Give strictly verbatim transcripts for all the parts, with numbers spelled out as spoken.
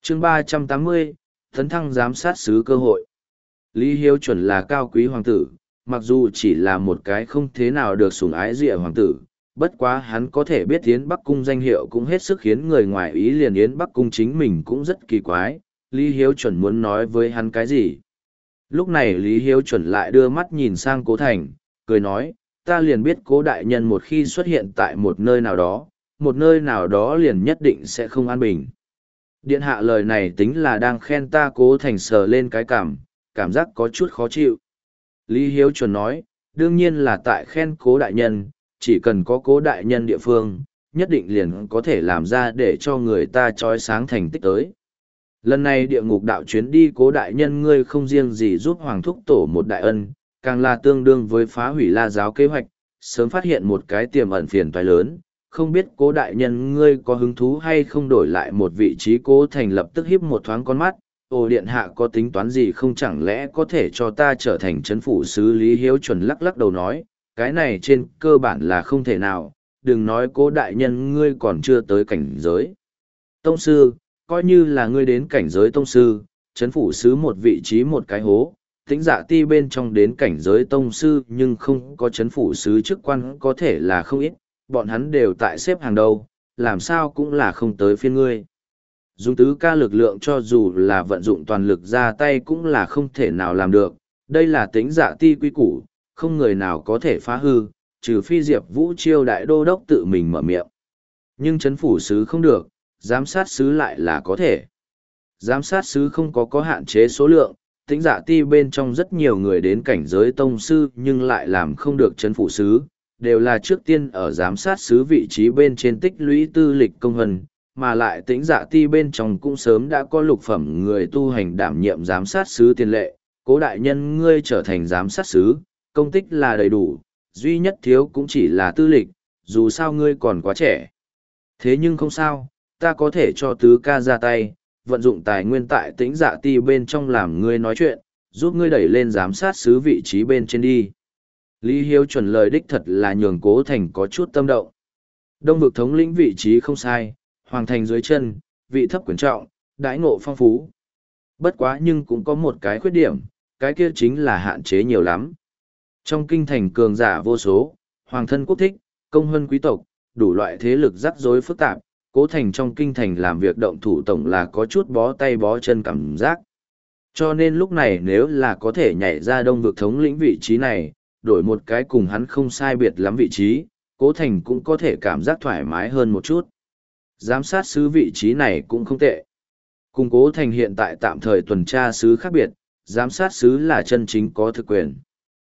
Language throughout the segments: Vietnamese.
chương ba trăm tám mươi, tấn thăng giám sát sứ cơ hội. Lý Hiếu Chuẩn là cao quý hoàng tử, mặc dù chỉ là một cái không thế nào được sủng ái rịa hoàng tử, bất quá hắn có thể biết Yến Bắc Cung danh hiệu cũng hết sức khiến người ngoài ý, liền Yến Bắc Cung chính mình cũng rất kỳ quái, Lý Hiếu Chuẩn muốn nói với hắn cái gì. Lúc này Lý Hiếu Chuẩn lại đưa mắt nhìn sang Cố Thành, cười nói, ta liền biết Cố đại nhân một khi xuất hiện tại một nơi nào đó, một nơi nào đó liền nhất định sẽ không an bình. Điện hạ lời này tính là đang khen ta. Cố Thành sờ lên cái cảm, cảm giác có chút khó chịu. Lý Hiếu Chuẩn nói, đương nhiên là tại khen Cố đại nhân, chỉ cần có Cố đại nhân địa phương, nhất định liền có thể làm ra để cho người ta trói sáng thành tích tới. Lần này địa ngục đạo chuyến đi Cố đại nhân ngươi không riêng gì giúp Hoàng Thúc Tổ một đại ân, càng là tương đương với phá hủy La giáo kế hoạch, sớm phát hiện một cái tiềm ẩn phiền toái lớn. Không biết Cố đại nhân ngươi có hứng thú hay không đổi lại một vị trí. Cố Thành lập tức híp một thoáng con mắt, ồ điện hạ có tính toán gì không, chẳng lẽ có thể cho ta trở thành trấn phủ sứ. Lý Hiếu Chuẩn lắc lắc đầu nói, cái này trên cơ bản là không thể nào, đừng nói Cố đại nhân ngươi còn chưa tới cảnh giới tông sư, coi như là ngươi đến cảnh giới tông sư, trấn phủ sứ một vị trí một cái hố, Tĩnh Dạ Ti bên trong đến cảnh giới tông sư nhưng không có trấn phủ sứ chức quan có thể là không ít, bọn hắn đều tại xếp hàng đầu, làm sao cũng là không tới phiên ngươi. Dùng tứ ca lực lượng cho dù là vận dụng toàn lực ra tay cũng là không thể nào làm được, đây là Tĩnh Dạ Ti quy củ, không người nào có thể phá hư, trừ phi Diệp Vũ Chiêu đại đô đốc tự mình mở miệng. Nhưng trấn phủ sứ không được, giám sát sứ lại là có thể. Giám sát sứ không có có hạn chế số lượng, Tĩnh Dạ Ti bên trong rất nhiều người đến cảnh giới tông sư nhưng lại làm không được trấn phủ sứ, đều là trước tiên ở giám sát sứ vị trí bên trên tích lũy tư lịch công hân, mà lại Tĩnh Dạ Ti bên trong cũng sớm đã có lục phẩm người tu hành đảm nhiệm giám sát sứ tiền lệ. Cố đại nhân ngươi trở thành giám sát sứ, công tích là đầy đủ, duy nhất thiếu cũng chỉ là tư lịch, dù sao ngươi còn quá trẻ. Thế nhưng không sao, ta có thể cho tứ ca ra tay, vận dụng tài nguyên tại Tĩnh Dạ Ti bên trong làm ngươi nói chuyện, giúp ngươi đẩy lên giám sát sứ vị trí bên trên đi. Lý Hiếu Chuẩn lời đích thật là nhường Cố Thành có chút tâm động. Đông vực thống lĩnh vị trí không sai, hoàng thành dưới chân, vị thấp quyền trọng, đãi ngộ phong phú. Bất quá nhưng cũng có một cái khuyết điểm, cái kia chính là hạn chế nhiều lắm. Trong kinh thành cường giả vô số, hoàng thân quốc thích, công huân quý tộc, đủ loại thế lực rắc rối phức tạp, Cố Thành trong kinh thành làm việc động thủ tổng là có chút bó tay bó chân cảm giác. Cho nên lúc này nếu là có thể nhảy ra đông vực thống lĩnh vị trí này, đổi một cái cùng hắn không sai biệt lắm vị trí, Cố Thành cũng có thể cảm giác thoải mái hơn một chút. Giám sát sứ vị trí này cũng không tệ. Cùng Cố Thành hiện tại tạm thời tuần tra sứ khác biệt, giám sát sứ là chân chính có thực quyền.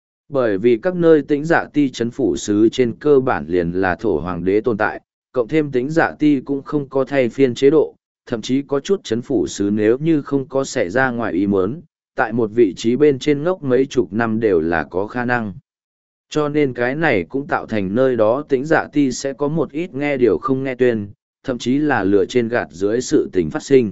Bởi vì các nơi Tĩnh Dạ Ti trấn phủ sứ trên cơ bản liền là thổ hoàng đế tồn tại, cộng thêm Tĩnh Dạ Ti cũng không có thay phiên chế độ, thậm chí có chút trấn phủ sứ nếu như không có xảy ra ngoài ý muốn, tại một vị trí bên trên ngốc mấy chục năm đều là có khả năng. Cho nên cái này cũng tạo thành nơi đó Tĩnh Dạ Ti sẽ có một ít nghe điều không nghe tuyên, thậm chí là lừa trên gạt dưới sự tình phát sinh.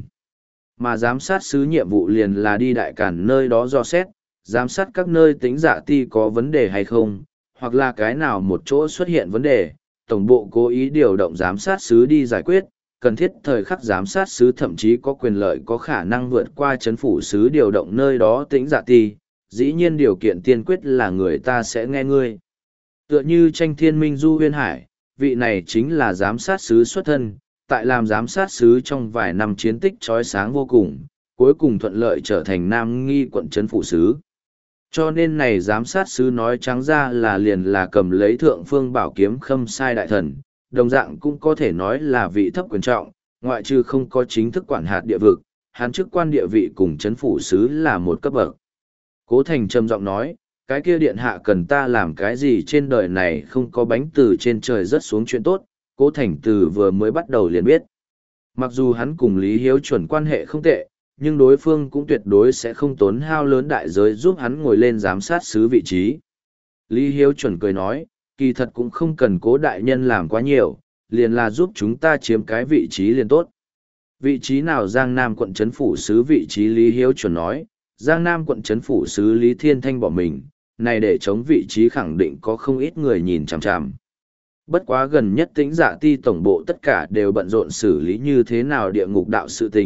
Mà giám sát sứ nhiệm vụ liền là đi đại cản nơi đó dò xét, giám sát các nơi Tĩnh Dạ Ti có vấn đề hay không, hoặc là cái nào một chỗ xuất hiện vấn đề, tổng bộ cố ý điều động giám sát sứ đi giải quyết, cần thiết thời khắc giám sát sứ thậm chí có quyền lợi có khả năng vượt qua chấn phủ sứ điều động nơi đó Tĩnh Dạ Ti, dĩ nhiên điều kiện tiên quyết là người ta sẽ nghe ngươi. Tựa như tranh thiên minh du huyên hải, vị này chính là giám sát sứ xuất thân, tại làm giám sát sứ trong vài năm chiến tích trói sáng vô cùng, cuối cùng thuận lợi trở thành nam nghi quận trấn phủ sứ. Cho nên này giám sát sứ nói trắng ra là liền là cầm lấy thượng phương bảo kiếm khâm sai đại thần, đồng dạng cũng có thể nói là vị thấp quyền trọng, ngoại trừ không có chính thức quản hạt địa vực, hắn chức quan địa vị cùng trấn phủ sứ là một cấp bậc. Cố Thành trầm giọng nói, cái kia điện hạ cần ta làm cái gì trên đời này không có bánh từ trên trời rớt xuống chuyện tốt, Cố Thành từ vừa mới bắt đầu liền biết. Mặc dù hắn cùng Lý Hiếu Chuẩn quan hệ không tệ, nhưng đối phương cũng tuyệt đối sẽ không tốn hao lớn đại giới giúp hắn ngồi lên giám sát sứ vị trí. Lý Hiếu Chuẩn cười nói, kỳ thật cũng không cần Cố đại nhân làm quá nhiều, liền là giúp chúng ta chiếm cái vị trí liền tốt. Vị trí nào Giang Nam quận trấn phủ sứ vị trí Lý Hiếu Chuẩn nói, Giang Nam quận trấn phủ sứ Lý Thiên Thanh bỏ mình, này để chống vị trí khẳng định có không ít người nhìn chằm chằm. Bất quá gần nhất Tĩnh Dạ Ti tổng bộ tất cả đều bận rộn xử lý như thế nào địa ngục đạo sự tình,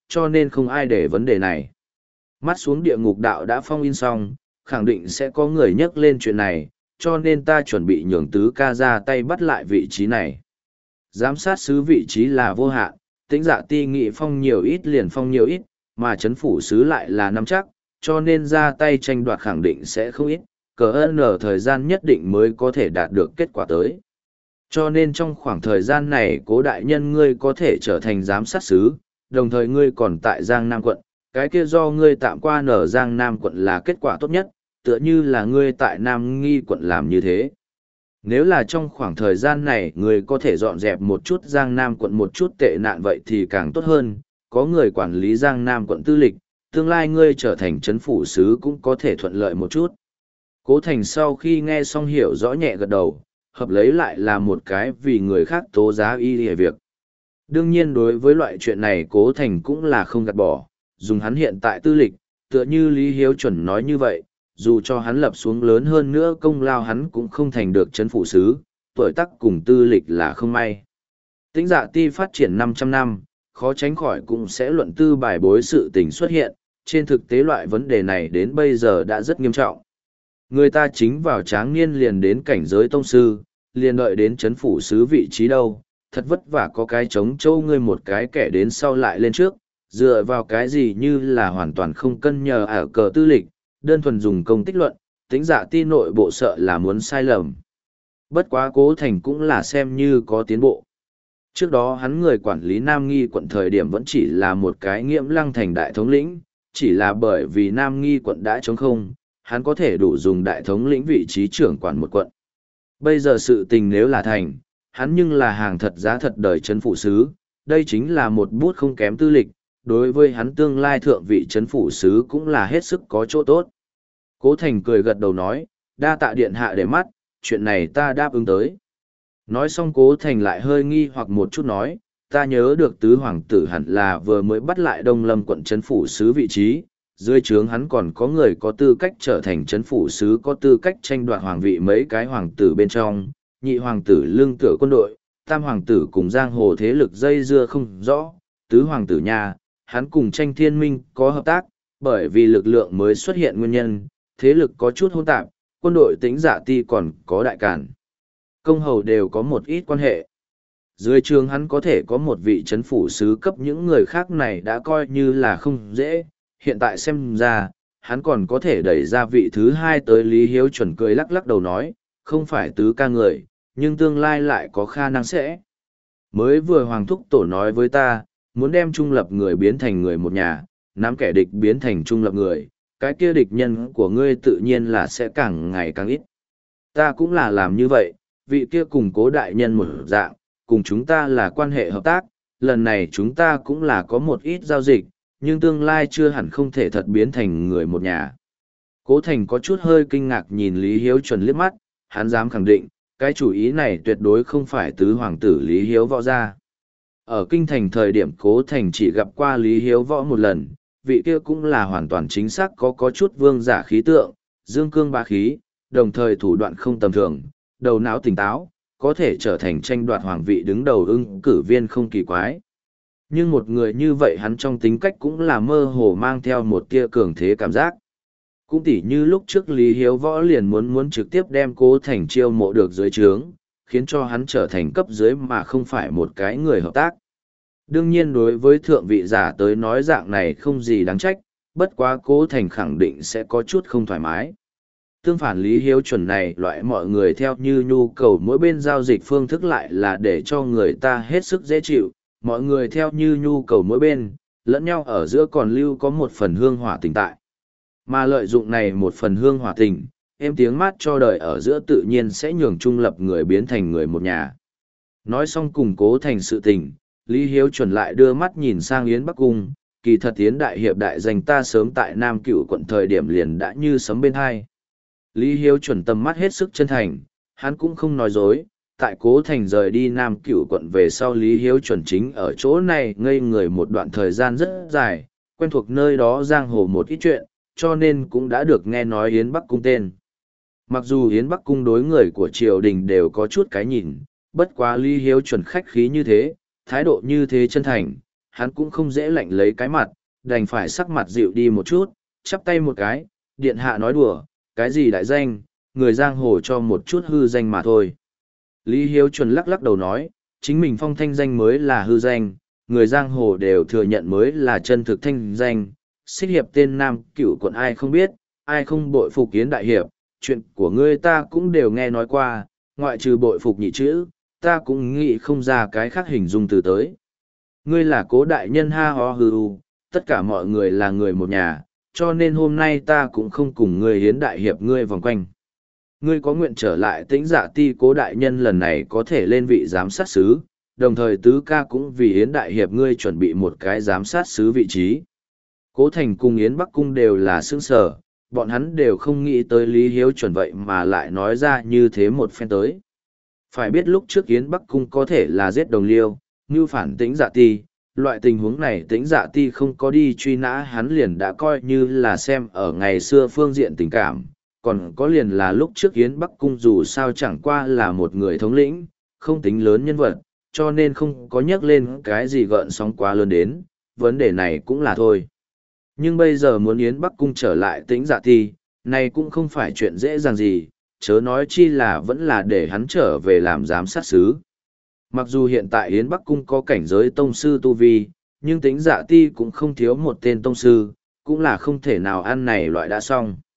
cho nên không ai để vấn đề này. Mắt xuống địa ngục đạo đã phong in xong, khẳng định sẽ có người nhắc lên chuyện này, cho nên ta chuẩn bị nhường tứ ca ra tay bắt lại vị trí này. Giám sát sứ vị trí là vô hạn, Tĩnh Dạ Ti nghị phong nhiều ít liền phong nhiều ít, mà chấn phủ sứ lại là nắm chắc, cho nên ra tay tranh đoạt khẳng định sẽ không ít, cờ ơn ở thời gian nhất định mới có thể đạt được kết quả tới. Cho nên trong khoảng thời gian này Cố đại nhân ngươi có thể trở thành giám sát sứ, đồng thời ngươi còn tại Giang Nam quận, cái kia do ngươi tạm qua nở Giang Nam quận là kết quả tốt nhất, tựa như là ngươi tại Nam Nghi quận làm như thế. Nếu là trong khoảng thời gian này ngươi có thể dọn dẹp một chút Giang Nam quận một chút tệ nạn vậy thì càng tốt hơn, có người quản lý Giang Nam quận tư lịch, tương lai ngươi trở thành trấn phủ sứ cũng có thể thuận lợi một chút. Cố Thành sau khi nghe xong hiểu rõ nhẹ gật đầu, hợp lấy lại là một cái vì người khác tố giá y hề việc. Đương nhiên đối với loại chuyện này Cố Thành cũng là không gạt bỏ, dùng hắn hiện tại tư lịch, tựa như Lý Hiếu chuẩn nói như vậy, dù cho hắn lập xuống lớn hơn nữa công lao hắn cũng không thành được trấn phủ sứ, tuổi tác cùng tư lịch là không may. Tĩnh Dạ Ti phát triển năm trăm năm, khó tránh khỏi cũng sẽ luận tư bài bối sự tình xuất hiện, trên thực tế loại vấn đề này đến bây giờ đã rất nghiêm trọng. Người ta chính vào tráng niên liền đến cảnh giới tông sư, liền đợi đến trấn phủ sứ vị trí đâu, thật vất vả có cái chống châu ngươi một cái kẻ đến sau lại lên trước, dựa vào cái gì như là hoàn toàn không cân nhờ ở cờ tư lịch, đơn thuần dùng công tích luận, Tĩnh Dạ Ti nội bộ sợ là muốn sai lầm. Bất quá Cố Thành cũng là xem như có tiến bộ. Trước đó hắn người quản lý Nam Nghi quận thời điểm vẫn chỉ là một cái Nghiễm Lăng thành đại thống lĩnh, chỉ là bởi vì Nam Nghi quận đã trống không, hắn có thể đủ dùng đại thống lĩnh vị trí trưởng quản một quận. Bây giờ sự tình nếu là thành, hắn nhưng là hàng thật giá thật đời trấn phủ sứ, đây chính là một bút không kém tư lịch, đối với hắn tương lai thượng vị trấn phủ sứ cũng là hết sức có chỗ tốt. Cố Thành cười gật đầu nói, đa tạ điện hạ để mắt, chuyện này ta đáp ứng tới. Nói xong Cố Thành lại hơi nghi hoặc một chút nói, ta nhớ được tứ hoàng tử hẳn là vừa mới bắt lại Đông Lâm quận trấn phủ sứ vị trí, dưới trướng hắn còn có người có tư cách trở thành trấn phủ sứ, có tư cách tranh đoạt hoàng vị mấy cái hoàng tử bên trong, nhị hoàng tử lương tựa quân đội, tam hoàng tử cùng giang hồ thế lực dây dưa không rõ, tứ hoàng tử nhà, hắn cùng tranh thiên minh có hợp tác, bởi vì lực lượng mới xuất hiện nguyên nhân, thế lực có chút hỗn tạp, quân đội Tĩnh Dạ Ti còn có đại cản. Công hầu đều có một ít quan hệ. Dưới trường hắn có thể có một vị trấn phủ sứ cấp những người khác này đã coi như là không dễ, hiện tại xem ra, hắn còn có thể đẩy ra vị thứ hai tới. Lý Hiếu chuẩn cười lắc lắc đầu nói, không phải tứ ca người, nhưng tương lai lại có khả năng sẽ. Mới vừa Hoàng Thúc Tổ nói với ta, muốn đem trung lập người biến thành người một nhà, nắm kẻ địch biến thành trung lập người, cái kia địch nhân của ngươi tự nhiên là sẽ càng ngày càng ít. Ta cũng là làm như vậy, vị kia cùng Cố đại nhân một dạng, cùng chúng ta là quan hệ hợp tác, lần này chúng ta cũng là có một ít giao dịch, nhưng tương lai chưa hẳn không thể thật biến thành người một nhà. Cố Thành có chút hơi kinh ngạc nhìn Lý Hiếu chuẩn liếc mắt, hắn dám khẳng định, cái chủ ý này tuyệt đối không phải tứ hoàng tử Lý Hiếu Võ ra. Ở kinh thành thời điểm Cố Thành chỉ gặp qua Lý Hiếu Võ một lần, vị kia cũng là hoàn toàn chính xác có có chút vương giả khí tượng, dương cương bá khí, đồng thời thủ đoạn không tầm thường, đầu não tỉnh táo, có thể trở thành tranh đoạt hoàng vị đứng đầu ưng cử viên không kỳ quái. Nhưng một người như vậy hắn trong tính cách cũng là mơ hồ mang theo một tia cường thế cảm giác. Cũng tỉ như lúc trước Lý Hiếu Võ liền muốn muốn trực tiếp đem Cố Thành chiêu mộ được dưới trướng, khiến cho hắn trở thành cấp dưới mà không phải một cái người hợp tác. Đương nhiên đối với thượng vị giả tới nói dạng này không gì đáng trách, bất quá Cố Thành khẳng định sẽ có chút không thoải mái. Tương phản Lý Hiếu chuẩn này loại mọi người theo như nhu cầu mỗi bên giao dịch phương thức lại là để cho người ta hết sức dễ chịu, mọi người theo như nhu cầu mỗi bên, lẫn nhau ở giữa còn lưu có một phần hương hỏa tình tại. Mà lợi dụng này một phần hương hỏa tình, êm tiếng mát cho đời ở giữa tự nhiên sẽ nhường trung lập người biến thành người một nhà. Nói xong cùng Cố Thành sự tình, Lý Hiếu chuẩn lại đưa mắt nhìn sang Yến Bắc Cung, kỳ thật Yến đại hiệp đại danh ta sớm tại Nam Cửu quận thời điểm liền đã như sấm bên hai. Lý Hiếu chuẩn tầm mắt hết sức chân thành, hắn cũng không nói dối, tại Cố Thành rời đi Nam Cửu quận về sau Lý Hiếu chuẩn chính ở chỗ này ngây người một đoạn thời gian rất dài, quen thuộc nơi đó giang hồ một ít chuyện, cho nên cũng đã được nghe nói Yến Bắc Cung tên. Mặc dù Yến Bắc Cung đối người của triều đình đều có chút cái nhìn, bất quá Lý Hiếu chuẩn khách khí như thế, thái độ như thế chân thành, hắn cũng không dễ lạnh lấy cái mặt, đành phải sắc mặt dịu đi một chút, chắp tay một cái, điện hạ nói đùa, cái gì đại danh, người giang hồ cho một chút hư danh mà thôi. Lý Hiếu Chuẩn lắc lắc đầu nói, chính mình phong thanh danh mới là hư danh, người giang hồ đều thừa nhận mới là chân thực thanh danh, xích hiệp tên nam cửu quận ai không biết, ai không bội phục Yến đại hiệp, chuyện của ngươi ta cũng đều nghe nói qua, ngoại trừ bội phục nhị chữ, ta cũng nghĩ không ra cái khác hình dung từ tới. Ngươi là Cố đại nhân ha ho hư u, tất cả mọi người là người một nhà, cho nên hôm nay ta cũng không cùng ngươi Yến đại hiệp ngươi vòng quanh. Ngươi có nguyện trở lại Tĩnh Dạ Ti, Cố đại nhân lần này có thể lên vị giám sát sứ, đồng thời tứ ca cũng vì Yến đại hiệp ngươi chuẩn bị một cái giám sát sứ vị trí. Cố Thành cùng Yến Bắc Cung đều là sướng sở, bọn hắn đều không nghĩ tới Lý Hiếu Chuẩn vậy mà lại nói ra như thế một phen tới. Phải biết lúc trước Yến Bắc Cung có thể là giết đồng liêu, như phản Tĩnh Dạ Ti, loại tình huống này Tĩnh Dạ Ti không có đi truy nã hắn liền đã coi như là xem ở ngày xưa phương diện tình cảm, còn có liền là lúc trước Yến Bắc Cung dù sao chẳng qua là một người thống lĩnh, không tính lớn nhân vật, cho nên không có nhắc lên cái gì gợn sóng quá lớn đến, vấn đề này cũng là thôi. Nhưng bây giờ muốn Yến Bắc Cung trở lại Tĩnh Dạ Ti, này cũng không phải chuyện dễ dàng gì, chớ nói chi là vẫn là để hắn trở về làm giám sát sứ. Mặc dù hiện tại Yến Bắc Cung có cảnh giới tông sư tu vi, nhưng Tĩnh Dạ Ti cũng không thiếu một tên tông sư, cũng là không thể nào ăn này loại đã xong.